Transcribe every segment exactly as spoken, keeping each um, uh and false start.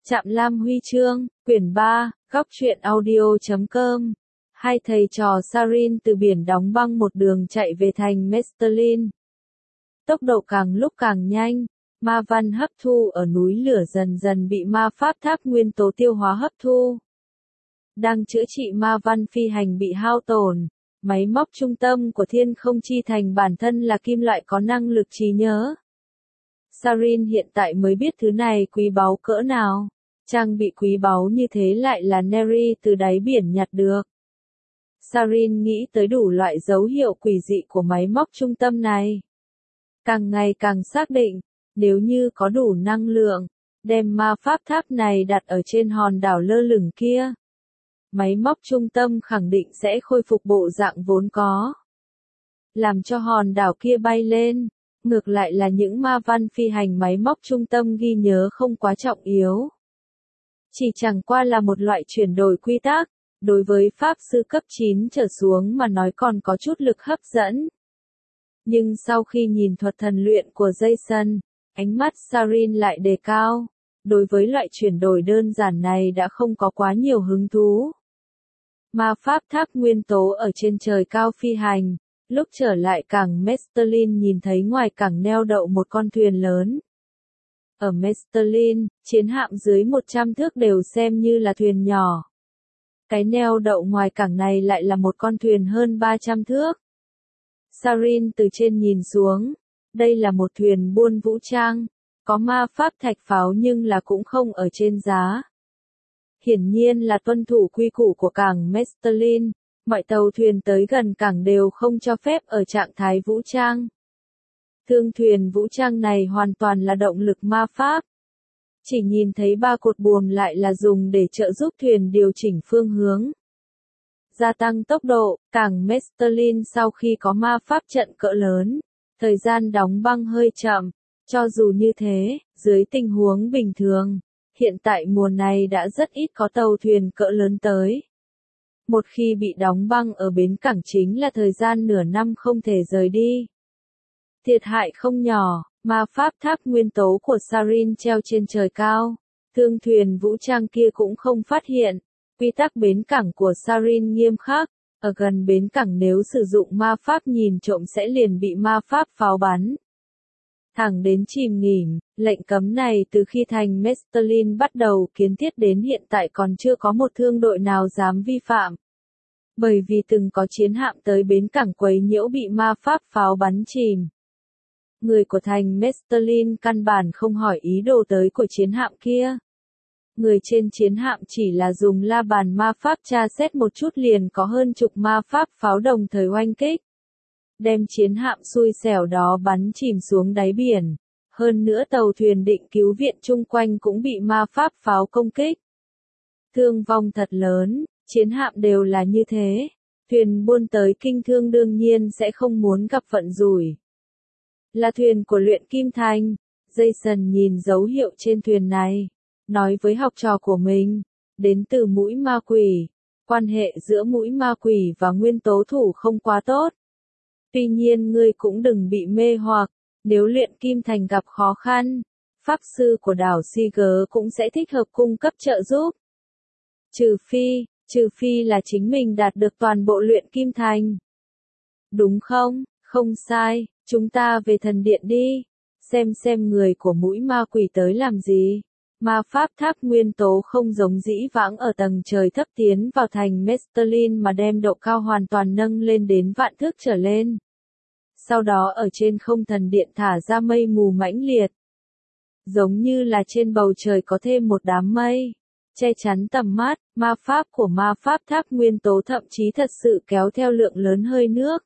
Trạm Lam Huy chương, quyển ba, góc truyện audio chấm com. Hai thầy trò Sarin từ biển đóng băng một đường chạy về thành Mestelin. Tốc độ càng lúc càng nhanh, ma văn hấp thu ở núi lửa dần dần bị ma pháp tháp nguyên tố tiêu hóa hấp thu. Đang chữa trị ma văn phi hành bị hao tổn, máy móc trung tâm của thiên không chi thành bản thân là kim loại có năng lực trí nhớ. Sarin hiện tại mới biết thứ này quý báu cỡ nào. Trang bị quý báu như thế lại là Neri từ đáy biển nhặt được. Sarin nghĩ tới đủ loại dấu hiệu quỷ dị của máy móc trung tâm này. Càng ngày càng xác định, nếu như có đủ năng lượng, đem ma pháp tháp này đặt ở trên hòn đảo lơ lửng kia. Máy móc trung tâm khẳng định sẽ khôi phục bộ dạng vốn có. Làm cho hòn đảo kia bay lên, ngược lại là những ma văn phi hành máy móc trung tâm ghi nhớ không quá trọng yếu. Chỉ chẳng qua là một loại chuyển đổi quy tắc, đối với pháp sư cấp chín trở xuống mà nói còn có chút lực hấp dẫn. Nhưng sau khi nhìn thuật thần luyện của Jason, ánh mắt Sarin lại đề cao, đối với loại chuyển đổi đơn giản này đã không có quá nhiều hứng thú. Ma pháp tháp nguyên tố ở trên trời cao phi hành, lúc trở lại cảng Mestelin nhìn thấy ngoài cảng neo đậu một con thuyền lớn. Ở Mestelin, chiến hạm dưới một trăm thước đều xem như là thuyền nhỏ. Cái neo đậu ngoài cảng này lại là một con thuyền hơn ba trăm thước. Sarin từ trên nhìn xuống, đây là một thuyền buôn vũ trang, có ma pháp thạch pháo nhưng là cũng không ở trên giá. Hiển nhiên là tuân thủ quy củ của cảng Mestelin, mọi tàu thuyền tới gần cảng đều không cho phép ở trạng thái vũ trang. Thương thuyền vũ trang này hoàn toàn là động lực ma pháp. Chỉ nhìn thấy ba cột buồm lại là dùng để trợ giúp thuyền điều chỉnh phương hướng. Gia tăng tốc độ, cảng Mestelin sau khi có ma pháp trận cỡ lớn, thời gian đóng băng hơi chậm. Cho dù như thế, dưới tình huống bình thường, hiện tại mùa này đã rất ít có tàu thuyền cỡ lớn tới. Một khi bị đóng băng ở bến cảng chính là thời gian nửa năm không thể rời đi. Thiệt hại không nhỏ, ma pháp tháp nguyên tố của Sarin treo trên trời cao. Thương thuyền vũ trang kia cũng không phát hiện. Quy tắc bến cảng của Sarin nghiêm khắc. Ở gần bến cảng nếu sử dụng ma pháp nhìn trộm sẽ liền bị ma pháp pháo bắn. Thẳng đến chìm nghỉm, lệnh cấm này từ khi thành Mestelin bắt đầu kiến thiết đến hiện tại còn chưa có một thương đội nào dám vi phạm. Bởi vì từng có chiến hạm tới bến cảng quấy nhiễu bị ma pháp pháo bắn chìm. Người của thành Mestelin căn bản không hỏi ý đồ tới của chiến hạm kia. Người trên chiến hạm chỉ là dùng la bàn ma pháp tra xét một chút liền có hơn chục ma pháp pháo đồng thời oanh kích. Đem chiến hạm xui xẻo đó bắn chìm xuống đáy biển. Hơn nữa tàu thuyền định cứu viện chung quanh cũng bị ma pháp pháo công kích. Thương vong thật lớn, chiến hạm đều là như thế. Thuyền buôn tới kinh thương đương nhiên sẽ không muốn gặp vận rủi. Là thuyền của luyện kim thành. Jason nhìn dấu hiệu trên thuyền này. Nói với học trò của mình. Đến từ mũi ma quỷ. Quan hệ giữa mũi ma quỷ và nguyên tố thủ không quá tốt. Tuy nhiên ngươi cũng đừng bị mê hoặc. Nếu luyện kim thành gặp khó khăn, pháp sư của đảo Siger cũng sẽ thích hợp cung cấp trợ giúp. Trừ phi, trừ phi là chính mình đạt được toàn bộ luyện kim thành. Đúng không? Không sai, chúng ta về thần điện đi. Xem xem người của mũi ma quỷ tới làm gì. Ma pháp tháp nguyên tố không giống dĩ vãng ở tầng trời thấp tiến vào thành Mestelin mà đem độ cao hoàn toàn nâng lên đến vạn thước trở lên. Sau đó ở trên không thần điện thả ra mây mù mãnh liệt. Giống như là trên bầu trời có thêm một đám mây. Che chắn tầm mắt, ma pháp của ma pháp tháp nguyên tố thậm chí thật sự kéo theo lượng lớn hơi nước.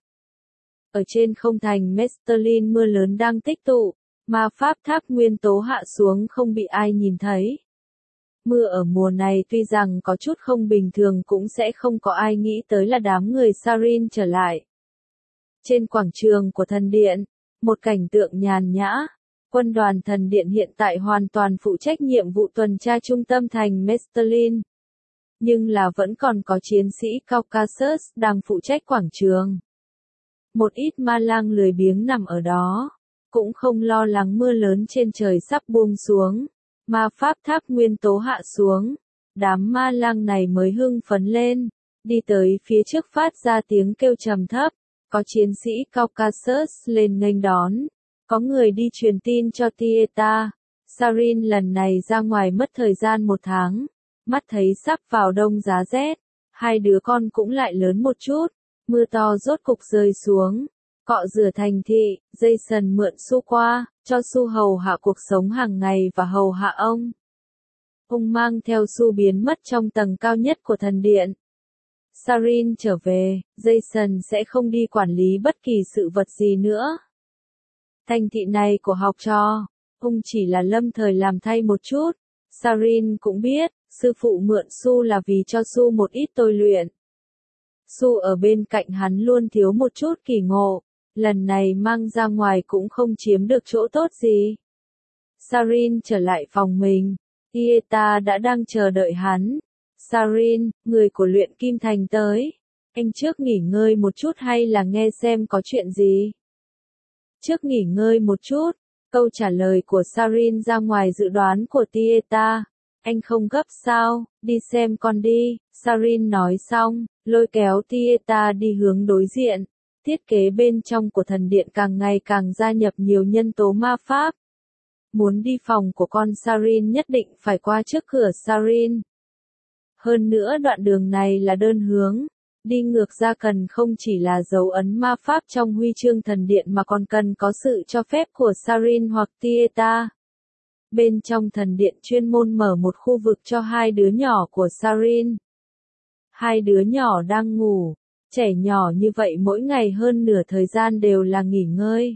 Ở trên không thành Mestelin mưa lớn đang tích tụ, ma pháp tháp nguyên tố hạ xuống không bị ai nhìn thấy. Mưa ở mùa này tuy rằng có chút không bình thường cũng sẽ không có ai nghĩ tới là đám người Sarin trở lại. Trên quảng trường của thần điện, một cảnh tượng nhàn nhã. Quân đoàn thần điện hiện tại hoàn toàn phụ trách nhiệm vụ tuần tra trung tâm thành Mestelin. Nhưng là vẫn còn có chiến sĩ Caucasus đang phụ trách quảng trường. Một ít ma lang lười biếng nằm ở đó. Cũng không lo lắng mưa lớn trên trời sắp buông xuống. ma pháp tháp nguyên tố hạ xuống, đám ma lang này mới hưng phấn lên, đi tới phía trước phát ra tiếng kêu trầm thấp, có chiến sĩ Caucasus lên nghênh đón, có người đi truyền tin cho Tieta. Sarin lần này ra ngoài mất thời gian một tháng, mắt thấy sắp vào đông giá rét, hai đứa con cũng lại lớn một chút, mưa to rốt cục rơi xuống, cọ rửa thành thị, Jason mượn Su qua, cho Su hầu hạ cuộc sống hàng ngày và hầu hạ ông. Ông mang theo Su biến mất trong tầng cao nhất của thần điện. Sarin trở về, Jason sẽ không đi quản lý bất kỳ sự vật gì nữa. Thành thị này của học trò, ông chỉ là lâm thời làm thay một chút. Sarin cũng biết, sư phụ mượn Su là vì cho Su một ít tôi luyện. Su ở bên cạnh hắn luôn thiếu một chút kỳ ngộ, lần này mang ra ngoài cũng không chiếm được chỗ tốt gì. Sarin trở lại phòng mình, Tieta đã đang chờ đợi hắn. Sarin, người của luyện kim thành tới. Anh trước nghỉ ngơi một chút hay là nghe xem có chuyện gì? Trước nghỉ ngơi một chút, câu trả lời của Sarin ra ngoài dự đoán của Tieta. Anh không gấp sao, đi xem con đi, Sarin nói xong, lôi kéo Tieta đi hướng đối diện. Thiết kế bên trong của thần điện càng ngày càng gia nhập nhiều nhân tố ma pháp. Muốn đi phòng của con Sarin nhất định phải qua trước cửa Sarin. Hơn nữa đoạn đường này là đơn hướng, đi ngược ra cần không chỉ là dấu ấn ma pháp trong huy chương thần điện mà còn cần có sự cho phép của Sarin hoặc Tieta. Bên trong thần điện chuyên môn mở một khu vực cho hai đứa nhỏ của Sarin. Hai đứa nhỏ đang ngủ, trẻ nhỏ như vậy mỗi ngày hơn nửa thời gian đều là nghỉ ngơi.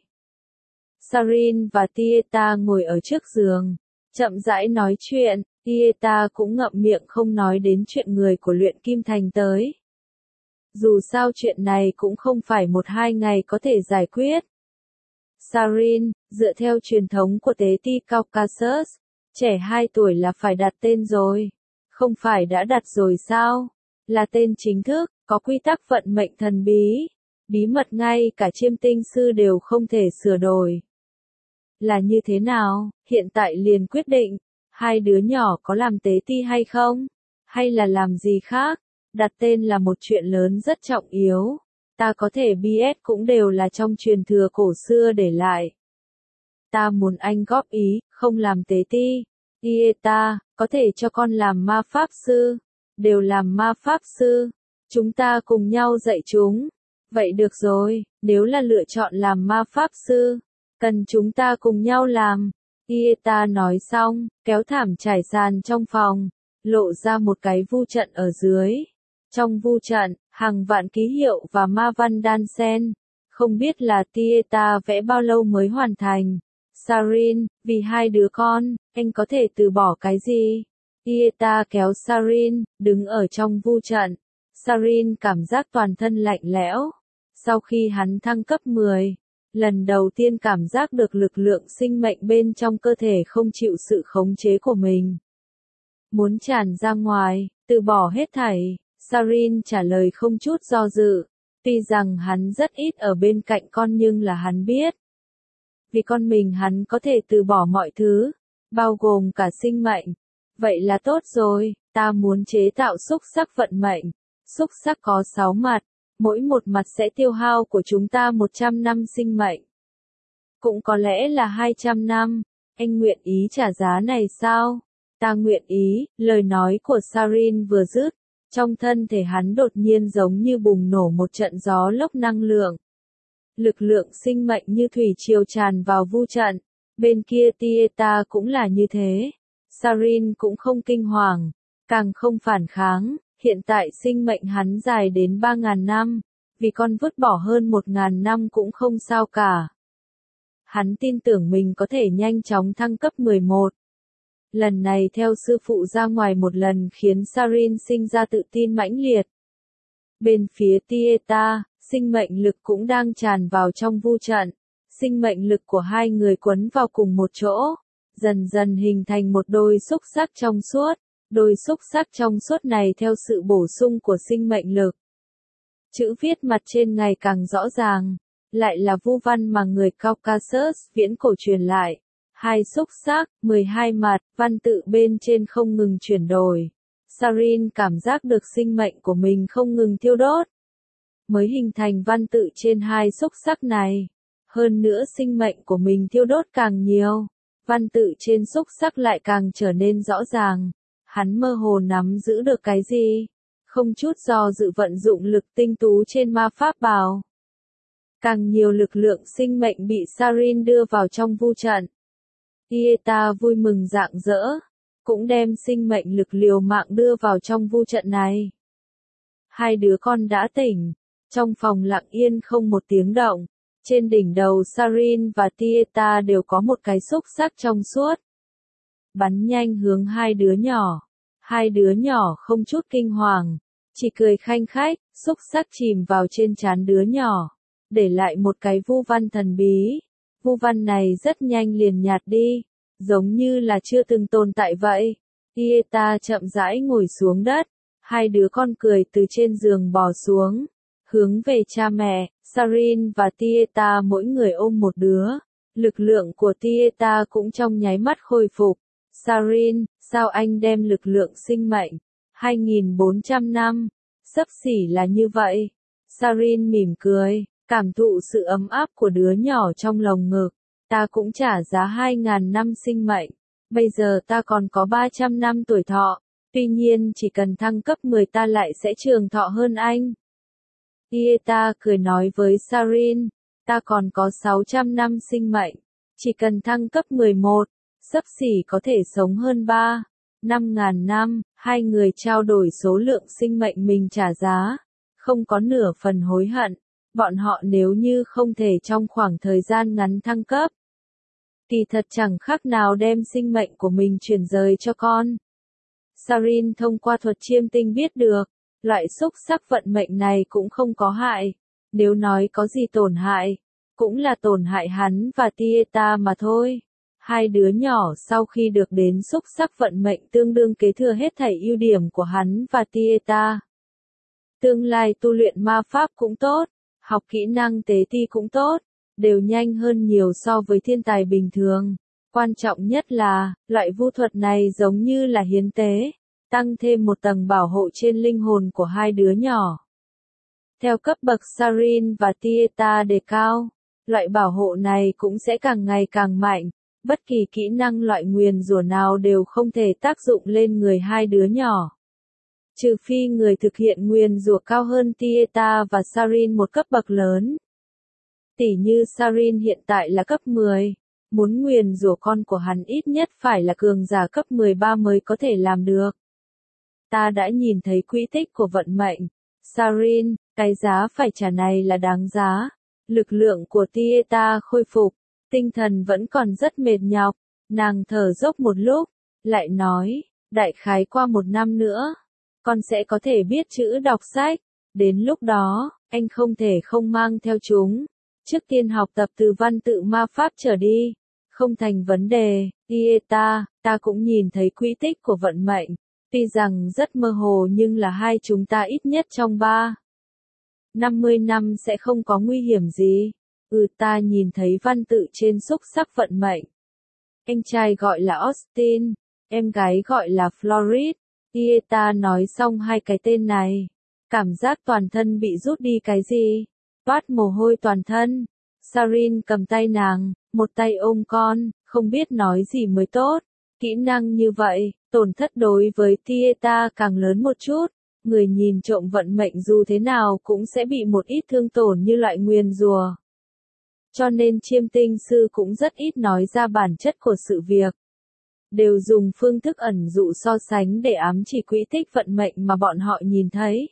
Sarin và Tieta ngồi ở trước giường, chậm rãi nói chuyện, Tieta cũng ngậm miệng không nói đến chuyện người của luyện kim thành tới. Dù sao chuyện này cũng không phải một hai ngày có thể giải quyết. Sarin, dựa theo truyền thống của tế ti Caucasus, trẻ hai tuổi là phải đặt tên rồi. Không phải đã đặt rồi sao? Là tên chính thức, có quy tắc vận mệnh thần bí. Bí mật ngay cả chiêm tinh sư đều không thể sửa đổi. Là như thế nào, hiện tại liền quyết định, hai đứa nhỏ có làm tế ti hay không? Hay là làm gì khác? Đặt tên là một chuyện lớn rất trọng yếu. Ta có thể bê ét cũng đều là trong truyền thừa cổ xưa để lại. Ta muốn anh góp ý, không làm tế ti. Tieta, có thể cho con làm ma pháp sư. Đều làm ma pháp sư. Chúng ta cùng nhau dạy chúng. Vậy được rồi, nếu là lựa chọn làm ma pháp sư, cần chúng ta cùng nhau làm. Tieta nói xong, kéo thảm trải sàn trong phòng, lộ ra một cái vu trận ở dưới. Trong vu trận, hàng vạn ký hiệu và ma văn đan xen. Không biết là Tieta vẽ bao lâu mới hoàn thành. Sarin, vì hai đứa con, anh có thể từ bỏ cái gì? Tieta kéo Sarin, đứng ở trong vu trận. Sarin cảm giác toàn thân lạnh lẽo. Sau khi hắn thăng cấp mười, lần đầu tiên cảm giác được lực lượng sinh mệnh bên trong cơ thể không chịu sự khống chế của mình. Muốn tràn ra ngoài, từ bỏ hết thảy. Sarin trả lời không chút do dự. Tuy rằng hắn rất ít ở bên cạnh con nhưng là hắn biết. Vì con mình hắn có thể từ bỏ mọi thứ, bao gồm cả sinh mệnh. Vậy là tốt rồi, ta muốn chế tạo xúc sắc vận mệnh. Xúc sắc có sáu mặt, mỗi một mặt sẽ tiêu hao của chúng ta một trăm năm sinh mệnh. Cũng có lẽ là hai trăm năm, anh nguyện ý trả giá này sao? Ta nguyện ý, lời nói của Sarin vừa dứt. Trong thân thể hắn đột nhiên giống như bùng nổ một trận gió lốc năng lượng. Lực lượng sinh mệnh như thủy triều tràn vào vu trận. Bên kia Tieta cũng là như thế. Sarin cũng không kinh hoàng, càng không phản kháng. Hiện tại sinh mệnh hắn dài đến ba ngàn năm. Vì con vứt bỏ hơn một ngàn năm cũng không sao cả. Hắn tin tưởng mình có thể nhanh chóng thăng cấp mười một. Lần này theo sư phụ ra ngoài một lần khiến Sarin sinh ra tự tin mãnh liệt. Bên phía Tieta, sinh mệnh lực cũng đang tràn vào trong vu trận. Sinh mệnh lực của hai người quấn vào cùng một chỗ, dần dần hình thành một đôi xúc sắc trong suốt. Đôi xúc sắc trong suốt này theo sự bổ sung của sinh mệnh lực. Chữ viết mặt trên ngày càng rõ ràng, lại là vu văn mà người Caucasus viễn cổ truyền lại. Hai xúc sắc, mười hai mặt, văn tự bên trên không ngừng chuyển đổi. Sarin cảm giác được sinh mệnh của mình không ngừng thiêu đốt. Mới hình thành văn tự trên hai xúc sắc này. Hơn nữa sinh mệnh của mình thiêu đốt càng nhiều. Văn tự trên xúc sắc lại càng trở nên rõ ràng. Hắn mơ hồ nắm giữ được cái gì? Không chút do dự vận dụng lực tinh tú trên ma pháp bào. Càng nhiều lực lượng sinh mệnh bị Sarin đưa vào trong vu trận. Tieta vui mừng rạng rỡ, cũng đem sinh mệnh lực liều mạng đưa vào trong vu trận này. Hai đứa con đã tỉnh, trong phòng lặng yên không một tiếng động. Trên đỉnh đầu Sarin và Tieta đều có một cái xúc sắc trong suốt. Bắn nhanh hướng hai đứa nhỏ. Hai đứa nhỏ không chút kinh hoàng, chỉ cười khanh khách, xúc sắc chìm vào trên trán đứa nhỏ, để lại một cái vu văn thần bí. Vu văn này rất nhanh liền nhạt đi, giống như là chưa từng tồn tại vậy. Tieta chậm rãi ngồi xuống đất, hai đứa con cười từ trên giường bò xuống, hướng về cha mẹ. Sarin và Tieta mỗi người ôm một đứa. Lực lượng của Tieta cũng trong nháy mắt khôi phục. Sarin, sao anh đem lực lượng sinh mệnh hai nghìn bốn trăm năm, xấp xỉ là như vậy. Sarin mỉm cười, cảm thụ sự ấm áp của đứa nhỏ trong lồng ngực. Ta cũng trả giá hai nghìn năm sinh mệnh, bây giờ ta còn có ba trăm năm tuổi thọ, tuy nhiên chỉ cần thăng cấp mười ta lại sẽ trường thọ hơn anh. Tieta cười nói với Sarin, ta còn có sáu trăm năm sinh mệnh, chỉ cần thăng cấp mười một, xấp xỉ có thể sống hơn ba, năm ngàn năm. Hai người trao đổi số lượng sinh mệnh mình trả giá, không có nửa phần hối hận. Bọn họ nếu như không thể trong khoảng thời gian ngắn thăng cấp, thì thật chẳng khác nào đem sinh mệnh của mình chuyển rời cho con. Sarin thông qua thuật chiêm tinh biết được, loại xúc sắc vận mệnh này cũng không có hại. Nếu nói có gì tổn hại, cũng là tổn hại hắn và Tieta mà thôi. Hai đứa nhỏ sau khi được đến xúc sắc vận mệnh tương đương kế thừa hết thảy ưu điểm của hắn và Tieta. Tương lai tu luyện ma pháp cũng tốt, học kỹ năng tế ti cũng tốt, đều nhanh hơn nhiều so với thiên tài bình thường. Quan trọng nhất là, loại vu thuật này giống như là hiến tế, tăng thêm một tầng bảo hộ trên linh hồn của hai đứa nhỏ. Theo cấp bậc Sarin và Tieta đề cao, loại bảo hộ này cũng sẽ càng ngày càng mạnh. Bất kỳ kỹ năng loại nguyền rủa nào đều không thể tác dụng lên người hai đứa nhỏ. Trừ phi người thực hiện nguyền rủa cao hơn Tieta và Sarin một cấp bậc lớn. Tỉ như Sarin hiện tại là cấp mười, muốn nguyền rủa con của hắn ít nhất phải là cường giả cấp mười ba mới có thể làm được. Ta đã nhìn thấy quỹ tích của vận mệnh. Sarin, cái giá phải trả này là đáng giá. Lực lượng của Tieta khôi phục. Tinh thần vẫn còn rất mệt nhọc, nàng thở dốc một lúc, lại nói, đại khái qua một năm nữa, con sẽ có thể biết chữ đọc sách, đến lúc đó, anh không thể không mang theo chúng. Trước tiên học tập từ văn tự ma pháp trở đi, không thành vấn đề. Tieta, ta cũng nhìn thấy quỹ tích của vận mệnh, tuy rằng rất mơ hồ nhưng là hai chúng ta ít nhất trong ba, năm mươi năm sẽ không có nguy hiểm gì. Ừ, ta nhìn thấy văn tự trên xúc sắc vận mệnh. Anh trai gọi là Austin, em gái gọi là Florid. Tieta nói xong hai cái tên này, cảm giác toàn thân bị rút đi cái gì, toát mồ hôi toàn thân. Sarin cầm tay nàng, một tay ôm con, không biết nói gì mới tốt. Kỹ năng như vậy, tổn thất đối với Tieta càng lớn một chút. Người nhìn trộm vận mệnh dù thế nào cũng sẽ bị một ít thương tổn như loại nguyền rủa. Cho nên chiêm tinh sư cũng rất ít nói ra bản chất của sự việc. Đều dùng phương thức ẩn dụ so sánh để ám chỉ quỹ tích vận mệnh mà bọn họ nhìn thấy.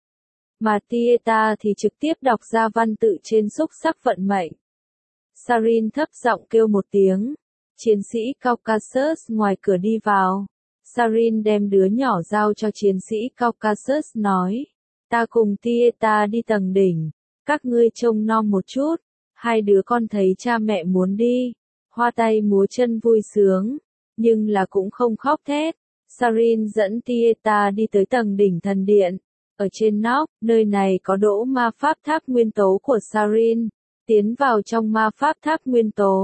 Mà Tieta thì trực tiếp đọc ra văn tự trên xúc sắc vận mệnh. Sarin thấp giọng kêu một tiếng. Chiến sĩ Caucasus ngoài cửa đi vào. Sarin đem đứa nhỏ giao cho chiến sĩ Caucasus nói. Ta cùng Tieta đi tầng đỉnh. Các ngươi trông nom một chút. Hai đứa con thấy cha mẹ muốn đi. Hoa tay múa chân vui sướng. Nhưng là cũng không khóc thét. Sarin dẫn Tieta đi tới tầng đỉnh thần điện. Ở trên nóc, nơi này có đỗ ma pháp tháp nguyên tố của Sarin. Tiến vào trong ma pháp tháp nguyên tố.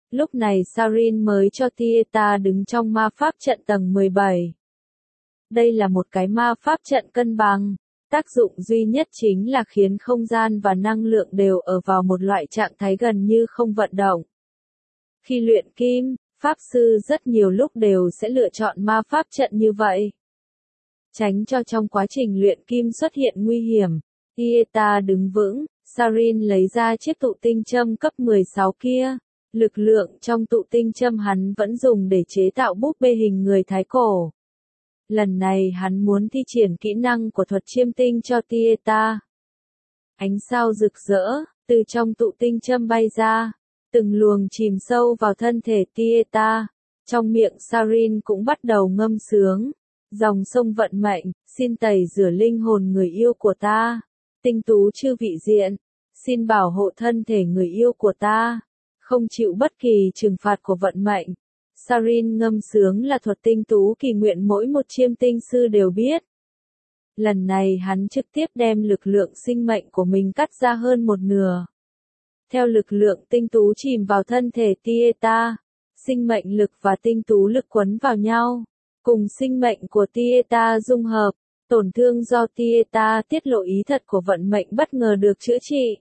Lúc này Sarin mới cho Tieta đứng trong ma pháp trận tầng mười bảy. Đây là một cái ma pháp trận cân bằng. Tác dụng duy nhất chính là khiến không gian và năng lượng đều ở vào một loại trạng thái gần như không vận động. Khi luyện kim, pháp sư rất nhiều lúc đều sẽ lựa chọn ma pháp trận như vậy. Tránh cho trong quá trình luyện kim xuất hiện nguy hiểm. Tieta đứng vững, Sarin lấy ra chiếc tụ tinh châm cấp mười sáu kia. Lực lượng trong tụ tinh châm hắn vẫn dùng để chế tạo búp bê hình người Thái Cổ. Lần này hắn muốn thi triển kỹ năng của thuật chiêm tinh cho Tieta. Ánh sao rực rỡ, từ trong tụ tinh châm bay ra, từng luồng chìm sâu vào thân thể Tieta. Trong miệng Sarin cũng bắt đầu ngâm sướng. Dòng sông vận mệnh, xin tẩy rửa linh hồn người yêu của ta. Tinh tú chư vị diện, xin bảo hộ thân thể người yêu của ta. Không chịu bất kỳ trừng phạt của vận mệnh. Sarin ngâm sướng là thuật tinh tú kỳ nguyện mỗi một chiêm tinh sư đều biết. Lần này hắn trực tiếp đem lực lượng sinh mệnh của mình cắt ra hơn một nửa. Theo lực lượng tinh tú chìm vào thân thể Tieta, sinh mệnh lực và tinh tú lực quấn vào nhau, cùng sinh mệnh của Tieta dung hợp, tổn thương do Tieta tiết lộ ý thật của vận mệnh bất ngờ được chữa trị.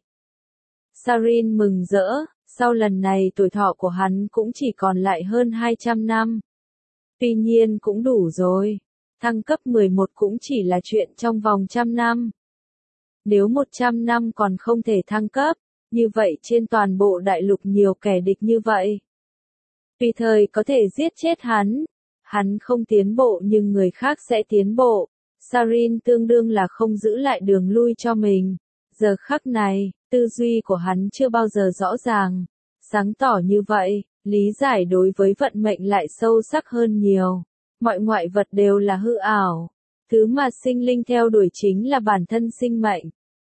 Sarin mừng rỡ. Sau lần này tuổi thọ của hắn cũng chỉ còn lại hơn hai trăm năm. Tuy nhiên cũng đủ rồi. Thăng cấp mười một cũng chỉ là chuyện trong vòng trăm năm. Nếu một trăm năm còn không thể thăng cấp, như vậy trên toàn bộ đại lục nhiều kẻ địch như vậy. Tùy thời có thể giết chết hắn. Hắn không tiến bộ nhưng người khác sẽ tiến bộ. Sarin tương đương là không giữ lại đường lui cho mình. Giờ khắc này, tư duy của hắn chưa bao giờ rõ ràng, sáng tỏ như vậy, lý giải đối với vận mệnh lại sâu sắc hơn nhiều. Mọi ngoại vật đều là hư ảo. Thứ mà sinh linh theo đuổi chính là bản thân sinh mệnh.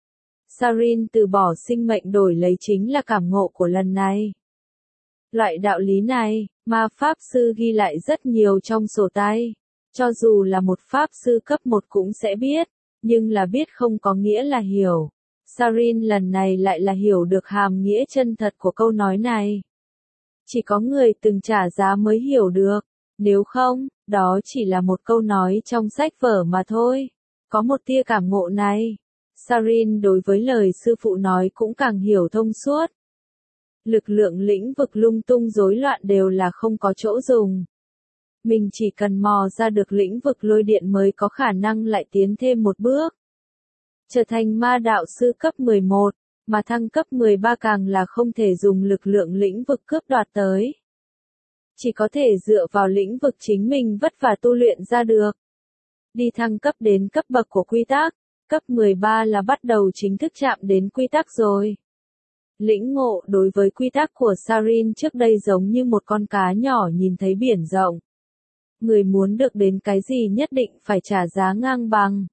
Sarin từ bỏ sinh mệnh đổi lấy chính là cảm ngộ của lần này. Loại đạo lý này, ma pháp sư ghi lại rất nhiều trong sổ tay. Cho dù là một pháp sư cấp một cũng sẽ biết, nhưng là biết không có nghĩa là hiểu. Sarin lần này lại là hiểu được hàm nghĩa chân thật của câu nói này. Chỉ có người từng trả giá mới hiểu được, nếu không, đó chỉ là một câu nói trong sách vở mà thôi. Có một tia cảm ngộ này, Sarin đối với lời sư phụ nói cũng càng hiểu thông suốt. Lực lượng lĩnh vực lung tung rối loạn đều là không có chỗ dùng. Mình chỉ cần mò ra được lĩnh vực lôi điện mới có khả năng lại tiến thêm một bước. Trở thành ma đạo sư cấp mười một, mà thăng cấp mười ba càng là không thể dùng lực lượng lĩnh vực cướp đoạt tới. Chỉ có thể dựa vào lĩnh vực chính mình vất vả tu luyện ra được. Đi thăng cấp đến cấp bậc của quy tắc, cấp mười ba là bắt đầu chính thức chạm đến quy tắc rồi. Lĩnh ngộ đối với quy tắc của Sarin trước đây giống như một con cá nhỏ nhìn thấy biển rộng. Người muốn được đến cái gì nhất định phải trả giá ngang bằng.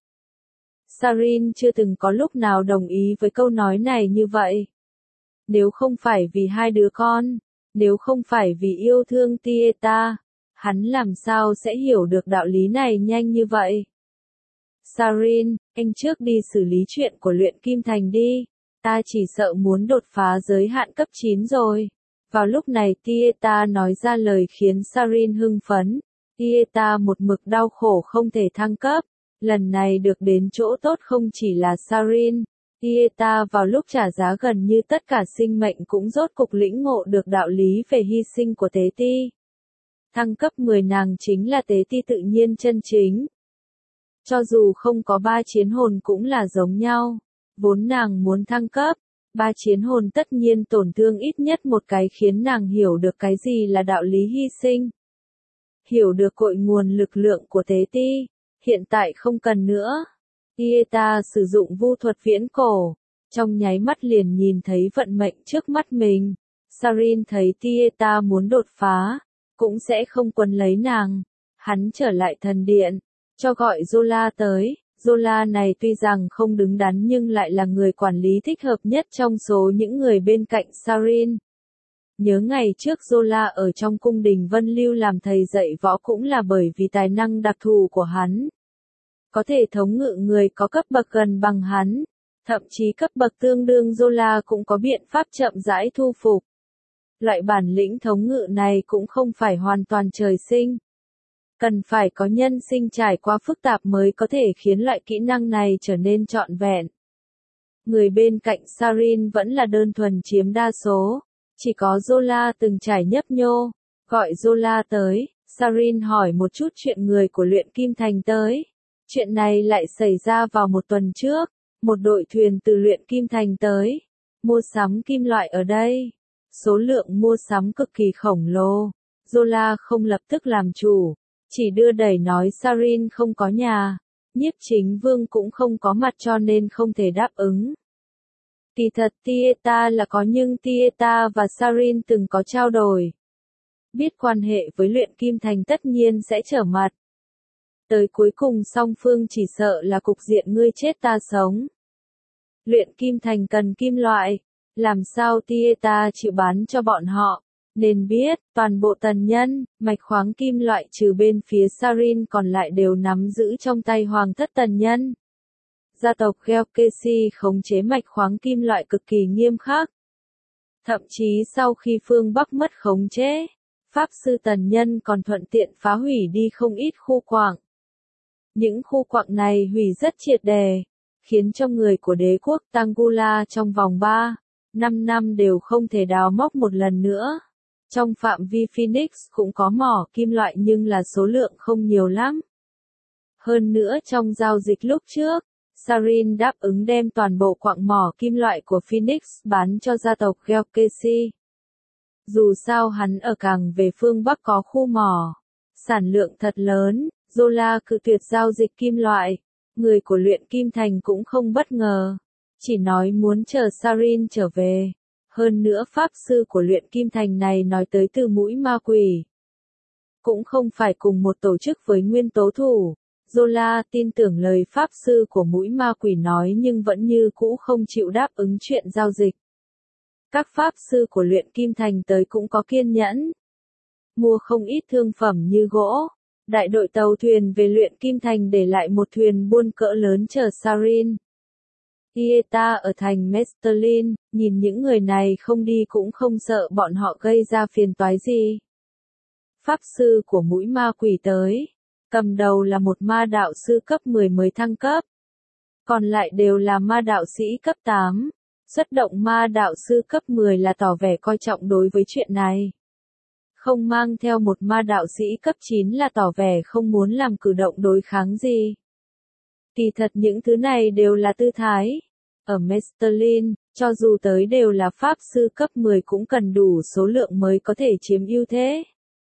Sarin chưa từng có lúc nào đồng ý với câu nói này như vậy. Nếu không phải vì hai đứa con, nếu không phải vì yêu thương Tieta, hắn làm sao sẽ hiểu được đạo lý này nhanh như vậy. Sarin, anh trước đi xử lý chuyện của luyện kim thành đi, ta chỉ sợ muốn đột phá giới hạn cấp chín rồi. Vào lúc này Tieta nói ra lời khiến Sarin hưng phấn. Tieta một mực đau khổ không thể thăng cấp. Lần này được đến chỗ tốt không chỉ là Sarin, Tieta vào lúc trả giá gần như tất cả sinh mệnh cũng rốt cục lĩnh ngộ được đạo lý về hy sinh của tế ti. Thăng cấp mười nàng chính là tế ti tự nhiên chân chính. Cho dù không có ba chiến hồn cũng là giống nhau, vốn nàng muốn thăng cấp, ba chiến hồn tất nhiên tổn thương ít nhất một cái khiến nàng hiểu được cái gì là đạo lý hy sinh. Hiểu được cội nguồn lực lượng của tế ti. Hiện tại không cần nữa. Tieta sử dụng vu thuật viễn cổ. Trong nháy mắt liền nhìn thấy vận mệnh trước mắt mình. Sarin thấy Tieta muốn đột phá. Cũng sẽ không quấn lấy nàng. Hắn trở lại thần điện. Cho gọi Zola tới. Zola này tuy rằng không đứng đắn nhưng lại là người quản lý thích hợp nhất trong số những người bên cạnh Sarin. Nhớ ngày trước Zola ở trong cung đình Vân Lưu làm thầy dạy võ cũng là bởi vì tài năng đặc thù của hắn. Có thể thống ngự người có cấp bậc gần bằng hắn, thậm chí cấp bậc tương đương Zola cũng có biện pháp chậm rãi thu phục. Loại bản lĩnh thống ngự này cũng không phải hoàn toàn trời sinh. Cần phải có nhân sinh trải qua phức tạp mới có thể khiến loại kỹ năng này trở nên trọn vẹn. Người bên cạnh Sarin vẫn là đơn thuần chiếm đa số. Chỉ có Zola từng trải nhấp nhô. Gọi Zola tới, Sarin hỏi một chút chuyện người của luyện kim thành tới. Chuyện này lại xảy ra vào một tuần trước. Một đội thuyền từ luyện kim thành tới. Mua sắm kim loại ở đây. Số lượng mua sắm cực kỳ khổng lồ. Zola không lập tức làm chủ. Chỉ đưa đẩy nói Sarin không có nhà. Nhiếp chính vương cũng không có mặt cho nên không thể đáp ứng. Kỳ thật Tieta là có nhưng Tieta và Sarin từng có trao đổi. Biết quan hệ với luyện kim thành tất nhiên sẽ trở mặt. Tới cuối cùng song phương chỉ sợ là cục diện ngươi chết ta sống. Luyện kim thành cần kim loại. Làm sao Tieta chịu bán cho bọn họ? Nên biết, toàn bộ tần nhân, mạch khoáng kim loại trừ bên phía Sarin còn lại đều nắm giữ trong tay hoàng thất tần nhân. Gia tộc Gelkesi khống chế mạch khoáng kim loại cực kỳ nghiêm khắc. Thậm chí sau khi phương Bắc mất khống chế, Pháp sư tần nhân còn thuận tiện phá hủy đi không ít khu quạng. Những khu quạng này hủy rất triệt đề, khiến cho người của đế quốc Tangula trong vòng ba, năm năm đều không thể đào móc một lần nữa. Trong phạm vi Phoenix cũng có mỏ kim loại nhưng là số lượng không nhiều lắm. Hơn nữa trong giao dịch lúc trước, Sarin đáp ứng đem toàn bộ quặng mỏ kim loại của Phoenix bán cho gia tộc Gelkesi. Dù sao hắn ở càng về phương Bắc có khu mỏ, sản lượng thật lớn, Zola cự tuyệt giao dịch kim loại. Người của luyện kim thành cũng không bất ngờ, chỉ nói muốn chờ Sarin trở về. Hơn nữa pháp sư của luyện kim thành này nói tới từ mũi ma quỷ. Cũng không phải cùng một tổ chức với nguyên tố thủ. Zola tin tưởng lời pháp sư của mũi ma quỷ nói nhưng vẫn như cũ không chịu đáp ứng chuyện giao dịch. Các pháp sư của luyện kim thành tới cũng có kiên nhẫn. Mua không ít thương phẩm như gỗ. Đại đội tàu thuyền về luyện kim thành để lại một thuyền buôn cỡ lớn chở Sarin. Tieta ở thành Mestelin, nhìn những người này không đi cũng không sợ bọn họ gây ra phiền toái gì. Pháp sư của mũi ma quỷ tới. Cầm đầu là một ma đạo sư cấp mười mới thăng cấp. Còn lại đều là ma đạo sĩ cấp tám. Xuất động ma đạo sư cấp mười là tỏ vẻ coi trọng đối với chuyện này. Không mang theo một ma đạo sĩ cấp chín là tỏ vẻ không muốn làm cử động đối kháng gì. Kỳ thật những thứ này đều là tư thái. Ở Mestelin, cho dù tới đều là pháp sư cấp mười cũng cần đủ số lượng mới có thể chiếm ưu thế.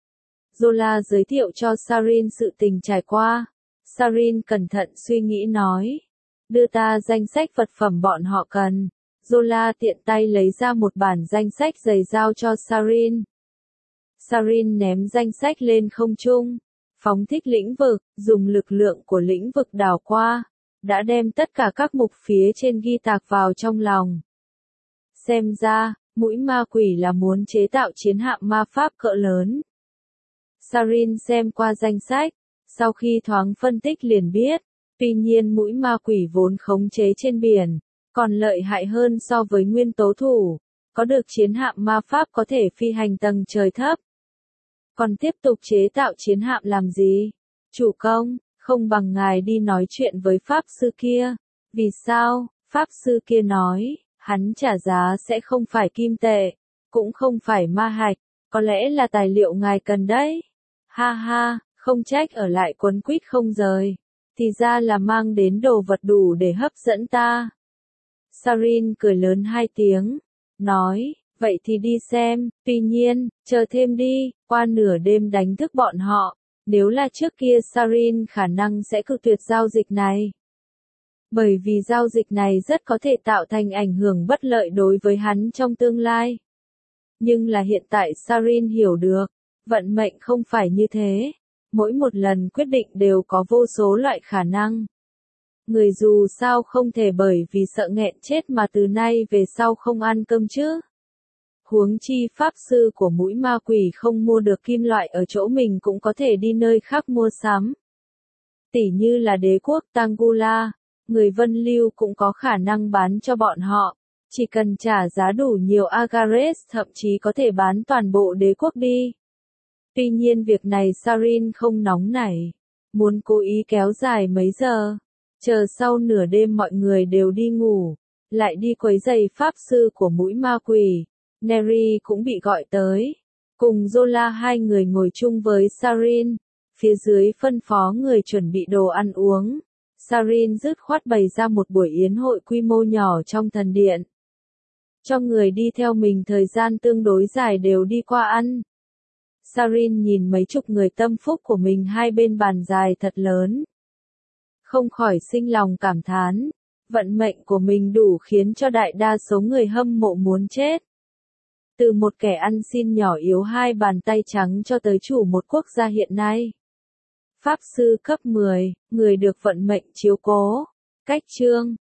Zola giới thiệu cho Sarin sự tình trải qua. Sarin cẩn thận suy nghĩ nói. Đưa ta danh sách vật phẩm bọn họ cần. Zola tiện tay lấy ra một bản danh sách dày giao cho Sarin. Sarin ném danh sách lên không trung. Phóng thích lĩnh vực, dùng lực lượng của lĩnh vực đảo qua. Đã đem tất cả các mục phía trên ghi tạc vào trong lòng. Xem ra, mũi ma quỷ là muốn chế tạo chiến hạm ma pháp cỡ lớn. Sarin xem qua danh sách, sau khi thoáng phân tích liền biết, tuy nhiên mũi ma quỷ vốn khống chế trên biển, còn lợi hại hơn so với nguyên tố thủ, có được chiến hạm ma pháp có thể phi hành tầng trời thấp. Còn tiếp tục chế tạo chiến hạm làm gì? Chủ công, không bằng ngài đi nói chuyện với pháp sư kia. Vì sao? Pháp sư kia nói, hắn trả giá sẽ không phải kim tệ, cũng không phải ma hạch, có lẽ là tài liệu ngài cần đấy. Ha ha, không trách ở lại quấn quýt không rời, thì ra là mang đến đồ vật đủ để hấp dẫn ta. Sarin cười lớn hai tiếng, nói, vậy thì đi xem, tuy nhiên, chờ thêm đi, qua nửa đêm đánh thức bọn họ, nếu là trước kia Sarin khả năng sẽ cự tuyệt giao dịch này. Bởi vì giao dịch này rất có thể tạo thành ảnh hưởng bất lợi đối với hắn trong tương lai. Nhưng là hiện tại Sarin hiểu được, vận mệnh không phải như thế. Mỗi một lần quyết định đều có vô số loại khả năng. Người dù sao không thể bởi vì sợ nghẹn chết mà từ nay về sau không ăn cơm chứ. Huống chi pháp sư của mũi ma quỷ không mua được kim loại ở chỗ mình cũng có thể đi nơi khác mua sắm. Tỉ như là đế quốc Tangula, người Vân Lưu cũng có khả năng bán cho bọn họ. Chỉ cần trả giá đủ nhiều Agares thậm chí có thể bán toàn bộ đế quốc đi. Tuy nhiên việc này Sarin không nóng nảy, muốn cố ý kéo dài mấy giờ, chờ sau nửa đêm mọi người đều đi ngủ, lại đi quấy giày pháp sư của mũi ma quỷ. Neri cũng bị gọi tới, cùng Zola hai người ngồi chung với Sarin, phía dưới phân phó người chuẩn bị đồ ăn uống. Sarin dứt khoát bày ra một buổi yến hội quy mô nhỏ trong thần điện. Cho người đi theo mình thời gian tương đối dài đều đi qua ăn. Sarin nhìn mấy chục người tâm phúc của mình hai bên bàn dài thật lớn. Không khỏi sinh lòng cảm thán, vận mệnh của mình đủ khiến cho đại đa số người hâm mộ muốn chết. Từ một kẻ ăn xin nhỏ yếu hai bàn tay trắng cho tới chủ một quốc gia hiện nay. Pháp sư cấp mười, người được vận mệnh chiếu cố. Cách chương